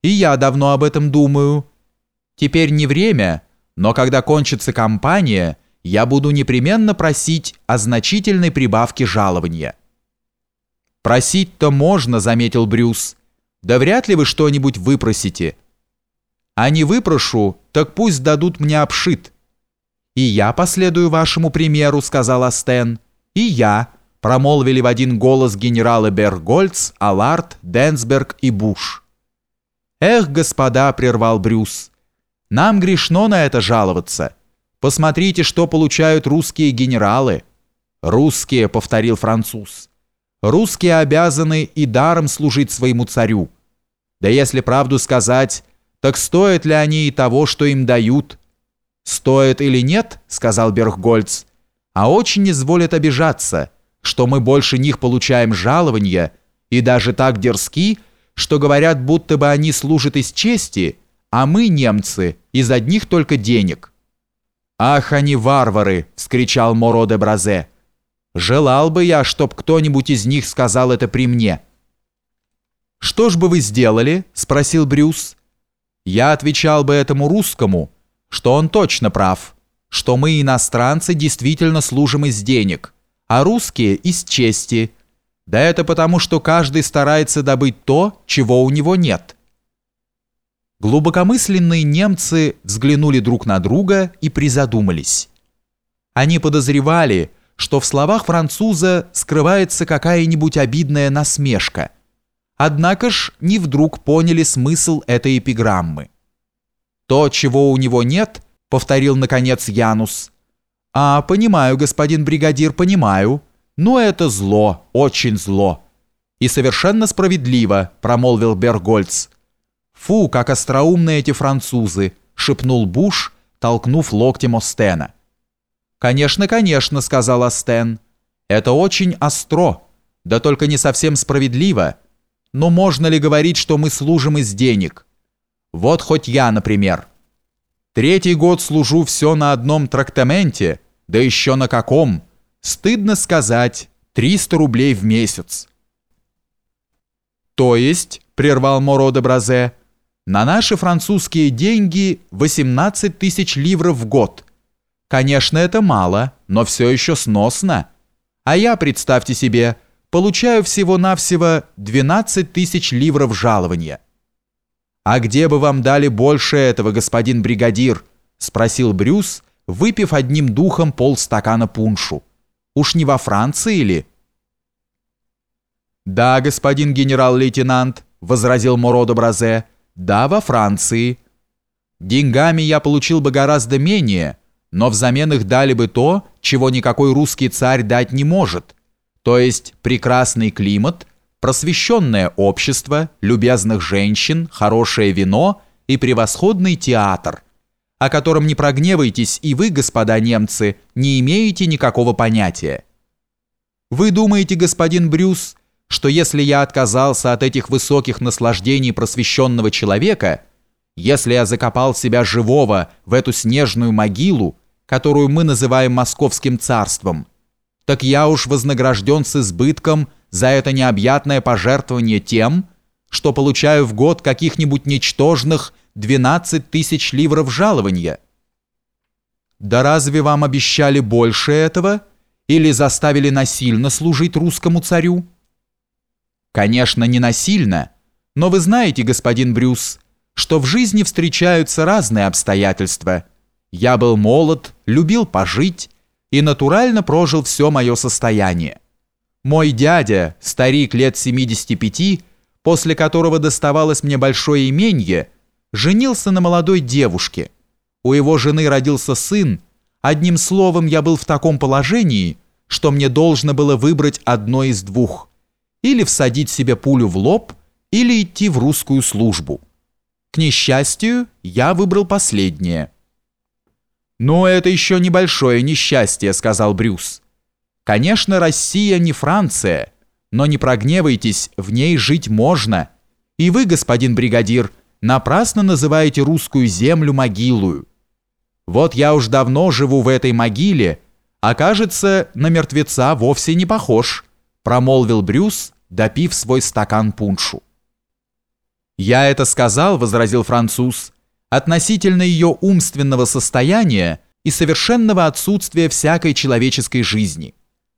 И я давно об этом думаю. Теперь не время, но когда кончится кампания, я буду непременно просить о значительной прибавке жалования». «Просить-то можно», — заметил Брюс. «Да вряд ли вы что-нибудь выпросите». «А не выпрошу, так пусть дадут мне обшит». «И я последую вашему примеру», — сказал Астен. «И я», — промолвили в один голос генералы Бергольц, Аларт, Денсберг и Буш. «Эх, господа», — прервал Брюс, — «нам грешно на это жаловаться. Посмотрите, что получают русские генералы». «Русские», — повторил француз. «Русские обязаны и даром служить своему царю. Да если правду сказать, так стоят ли они и того, что им дают?» «Стоит или нет, — сказал Бергольц, — а очень изволят обижаться, что мы больше них получаем жалования, и даже так дерзки, что говорят, будто бы они служат из чести, а мы, немцы, из одних только денег». «Ах, они варвары!» — вскричал Моро де Бразе. «Желал бы я, чтоб кто-нибудь из них сказал это при мне». «Что ж бы вы сделали?» — спросил Брюс. «Я отвечал бы этому русскому, что он точно прав, что мы, иностранцы, действительно служим из денег, а русские – из чести. Да это потому, что каждый старается добыть то, чего у него нет». Глубокомысленные немцы взглянули друг на друга и призадумались. Они подозревали, что в словах француза скрывается какая-нибудь обидная насмешка, однако ж не вдруг поняли смысл этой эпиграммы. «То, чего у него нет», — повторил наконец Янус. «А, понимаю, господин бригадир, понимаю. Но это зло, очень зло. И совершенно справедливо», — промолвил Бергольц. «Фу, как остроумны эти французы», — шепнул Буш, толкнув локтем Остена. «Конечно, конечно», — сказал Остен. «Это очень остро, да только не совсем справедливо. Но можно ли говорить, что мы служим из денег? Вот хоть я, например. 3-й год служу все на одном трактаменте, да еще на каком. Стыдно сказать, 300 рублей в месяц». «То есть, — прервал Моро де Бразе, — на наши французские деньги 18 тысяч ливров в год. Конечно, это мало, но все еще сносно. А я, представьте себе, получаю всего-навсего 12 тысяч ливров жалования». «А где бы вам дали больше этого, господин бригадир?» — спросил Брюс, выпив одним духом полстакана пуншу. «Уж не во Франции ли?» «Да, господин генерал-лейтенант», — возразил Моро де Бразе, — «да, во Франции. Деньгами я получил бы гораздо менее, но взамен их дали бы то, чего никакой русский царь дать не может, то есть прекрасный климат, просвещенное общество, любезных женщин, хорошее вино и превосходный театр, о котором, не прогневайтесь, и вы, господа немцы, не имеете никакого понятия. Вы думаете, господин Брюс, что если я отказался от этих высоких наслаждений просвещенного человека, если я закопал себя живого в эту снежную могилу, которую мы называем Московским царством, так я уж вознагражден с избытком за это необъятное пожертвование тем, что получаю в год каких-нибудь ничтожных 12 тысяч ливров жалования». «Да разве вам обещали больше этого или заставили насильно служить русскому царю?» «Конечно, не насильно, но вы знаете, господин Брюс, что в жизни встречаются разные обстоятельства. Я был молод, любил пожить и натурально прожил все мое состояние. Мой дядя, старик лет 75, после которого доставалось мне большое именье, женился на молодой девушке. У его жены родился сын. Одним словом, я был в таком положении, что мне должно было выбрать одно из двух: или всадить себе пулю в лоб, или идти в русскую службу. К несчастью, я выбрал последнее». «Но это еще небольшое несчастье», — сказал Брюс. «Конечно, Россия не Франция, но не прогневайтесь, в ней жить можно. И вы, господин бригадир, напрасно называете русскую землю могилою. Вот я уж давно живу в этой могиле, а кажется, на мертвеца вовсе не похож», — промолвил Брюс, допив свой стакан пуншу. «Я это сказал, — возразил француз, — относительно ее умственного состояния и совершенного отсутствия всякой человеческой жизни.